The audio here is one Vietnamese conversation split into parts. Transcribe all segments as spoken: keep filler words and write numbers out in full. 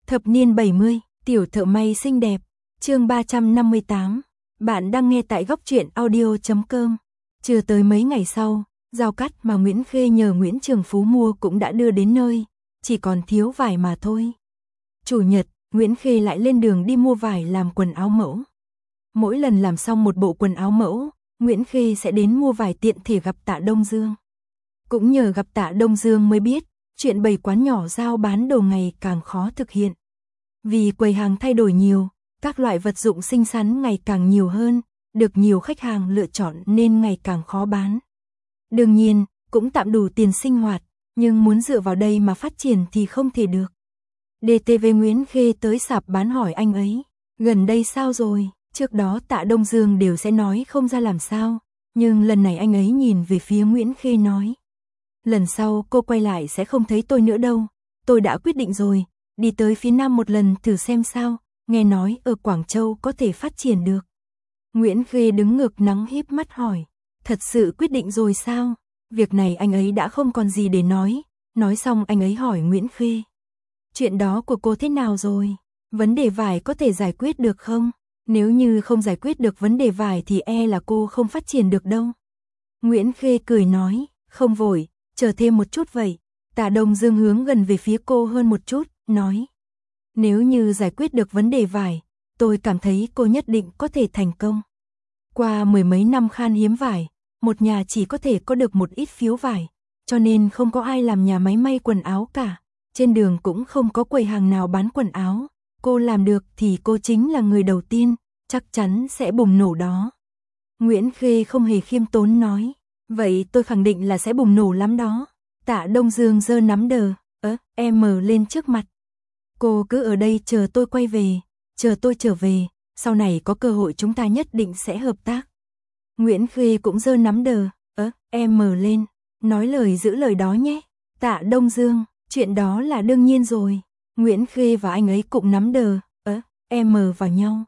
Thập niên bảy mươi, tiểu thợ may xinh đẹp, chương ba trăm năm mươi tám. Bạn đang nghe tại góc truyện audio chấm com. Chưa tới mấy ngày sau, dao cắt mà Nguyễn Khê nhờ Nguyễn Trường Phú mua cũng đã đưa đến nơi, chỉ còn thiếu vải mà thôi. Chủ nhật, Nguyễn Khê lại lên đường đi mua vải làm quần áo mẫu. Mỗi lần làm xong một bộ quần áo mẫu, Nguyễn Khê sẽ đến mua vải tiện thể gặp Tạ Đông Dương. Cũng nhờ gặp Tạ Đông Dương mới biết, chuyện bày quán nhỏ giao bán đồ ngày càng khó thực hiện. Vì quầy hàng thay đổi nhiều, các loại vật dụng xinh xắn ngày càng nhiều hơn, được nhiều khách hàng lựa chọn nên ngày càng khó bán. Đương nhiên, cũng tạm đủ tiền sinh hoạt, nhưng muốn dựa vào đây mà phát triển thì không thể được. đê tê vê Nguyễn Khê tới sạp bán hỏi anh ấy, gần đây sao rồi? Trước đó Tạ Đông Dương đều sẽ nói không ra làm sao, nhưng lần này anh ấy nhìn về phía Nguyễn Khê nói. Lần sau cô quay lại sẽ không thấy tôi nữa đâu, tôi đã quyết định rồi, đi tới phía Nam một lần thử xem sao, nghe nói ở Quảng Châu có thể phát triển được. Nguyễn Khê đứng ngược nắng híp mắt hỏi, thật sự quyết định rồi sao? Việc này anh ấy đã không còn gì để nói, nói xong anh ấy hỏi Nguyễn Khê. Chuyện đó của cô thế nào rồi? Vấn đề vải có thể giải quyết được không? Nếu như không giải quyết được vấn đề vải thì e là cô không phát triển được đâu. Nguyễn Khê cười nói, không vội, chờ thêm một chút vậy. Tạ Đông Dương hướng gần về phía cô hơn một chút, nói. Nếu như giải quyết được vấn đề vải, tôi cảm thấy cô nhất định có thể thành công. Qua mười mấy năm khan hiếm vải, một nhà chỉ có thể có được một ít phiếu vải, cho nên không có ai làm nhà máy may quần áo cả. Trên đường cũng không có quầy hàng nào bán quần áo. Cô làm được thì cô chính là người đầu tiên, chắc chắn sẽ bùng nổ đó. Nguyễn Khê không hề khiêm tốn nói, vậy tôi khẳng định là sẽ bùng nổ lắm đó. Tạ Đông Dương giơ nắm đờ, ớ, em mở lên trước mặt. Cô cứ ở đây chờ tôi quay về, chờ tôi trở về, sau này có cơ hội chúng ta nhất định sẽ hợp tác. Nguyễn Khê cũng giơ nắm đờ, ớ, em mở lên, nói lời giữ lời đó nhé. Tạ Đông Dương, chuyện đó là đương nhiên rồi. Nguyễn Khê và anh ấy cũng nắm đờ, ớ, em mờ vào nhau.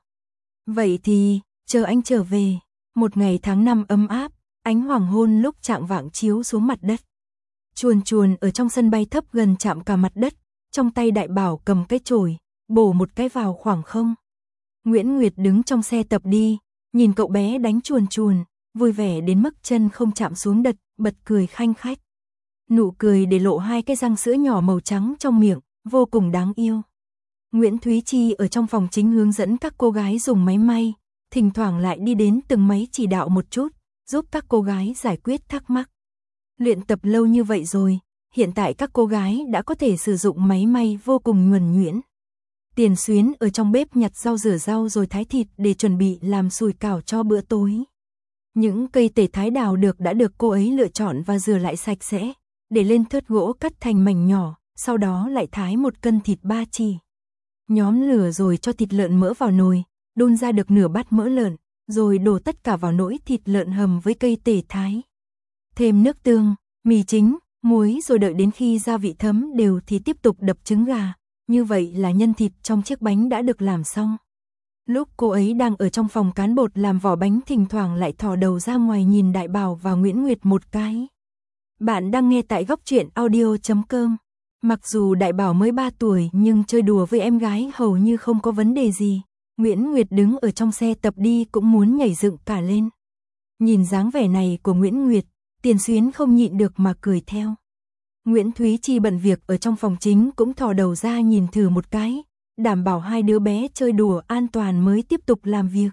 Vậy thì, chờ anh trở về. Một ngày tháng năm ấm áp, ánh hoàng hôn lúc chạng vạng chiếu xuống mặt đất. Chuồn chuồn ở trong sân bay thấp gần chạm cả mặt đất, trong tay Đại Bảo cầm cái chổi, bổ một cái vào khoảng không. Nguyễn Nguyệt đứng trong xe tập đi, nhìn cậu bé đánh chuồn chuồn, vui vẻ đến mức chân không chạm xuống đất, bật cười khanh khách. Nụ cười để lộ hai cái răng sữa nhỏ màu trắng trong miệng, vô cùng đáng yêu. Nguyễn Thúy Chi ở trong phòng chính hướng dẫn các cô gái dùng máy may, thỉnh thoảng lại đi đến từng máy chỉ đạo một chút, giúp các cô gái giải quyết thắc mắc. Luyện tập lâu như vậy rồi, hiện tại các cô gái đã có thể sử dụng máy may vô cùng nhuần nhuyễn. Tiền Xuyến ở trong bếp nhặt rau rửa rau rồi thái thịt để chuẩn bị làm sủi cảo cho bữa tối. Những cây tể thái đào được đã được cô ấy lựa chọn và rửa lại sạch sẽ, để lên thớt gỗ cắt thành mảnh nhỏ, sau đó lại thái một cân thịt ba chỉ. Nhóm lửa rồi cho thịt lợn mỡ vào nồi, đun ra được nửa bát mỡ lợn, rồi đổ tất cả vào nồi thịt lợn hầm với cây tể thái. Thêm nước tương, mì chính, muối rồi đợi đến khi gia vị thấm đều thì tiếp tục đập trứng gà. Như vậy là nhân thịt trong chiếc bánh đã được làm xong. Lúc cô ấy đang ở trong phòng cán bột làm vỏ bánh thỉnh thoảng lại thò đầu ra ngoài nhìn Đại Bảo và Nguyễn Nguyệt một cái. Bạn đang nghe tại góc truyện audio chấm com. Mặc dù Đại Bảo mới ba tuổi nhưng chơi đùa với em gái hầu như không có vấn đề gì. Nguyễn Nguyệt đứng ở trong xe tập đi cũng muốn nhảy dựng cả lên. Nhìn dáng vẻ này của Nguyễn Nguyệt, Tiền Xuyến không nhịn được mà cười theo. Nguyễn Thúy Chi bận việc ở trong phòng chính cũng thò đầu ra nhìn thử một cái, đảm bảo hai đứa bé chơi đùa an toàn mới tiếp tục làm việc.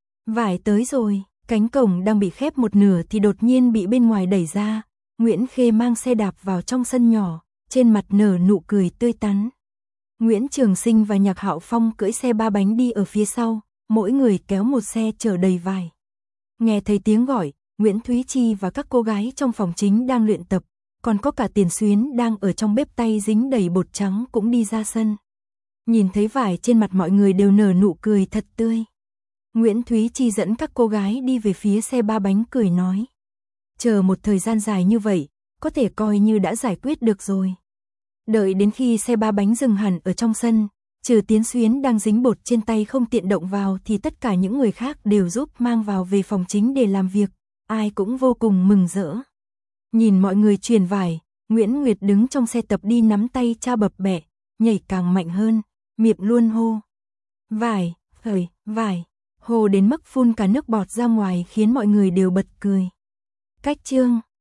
Vải tới rồi, cánh cổng đang bị khép một nửa thì đột nhiên bị bên ngoài đẩy ra. Nguyễn Khê mang xe đạp vào trong sân nhỏ, trên mặt nở nụ cười tươi tắn. Nguyễn Trường Sinh và Nhạc Hạo Phong cưỡi xe ba bánh đi ở phía sau, mỗi người kéo một xe chở đầy vải. Nghe thấy tiếng gọi, Nguyễn Thúy Chi và các cô gái trong phòng chính đang luyện tập, còn có cả Tiền Xuyến đang ở trong bếp tay dính đầy bột trắng cũng đi ra sân. Nhìn thấy vải trên mặt mọi người đều nở nụ cười thật tươi. Nguyễn Thúy Chi dẫn các cô gái đi về phía xe ba bánh cười nói. Chờ một thời gian dài như vậy, có thể coi như đã giải quyết được rồi. Đợi đến khi xe ba bánh dừng hẳn ở trong sân, trừ Tiến Xuyến đang dính bột trên tay không tiện động vào thì tất cả những người khác đều giúp mang vào về phòng chính để làm việc, ai cũng vô cùng mừng rỡ. Nhìn mọi người truyền vải, Nguyễn Nguyệt đứng trong xe tập đi nắm tay cha bập bẹ, nhảy càng mạnh hơn, miệng luôn hô. Vải, khởi, vải, hồ đến mức phun cả nước bọt ra ngoài khiến mọi người đều bật cười. Cách chương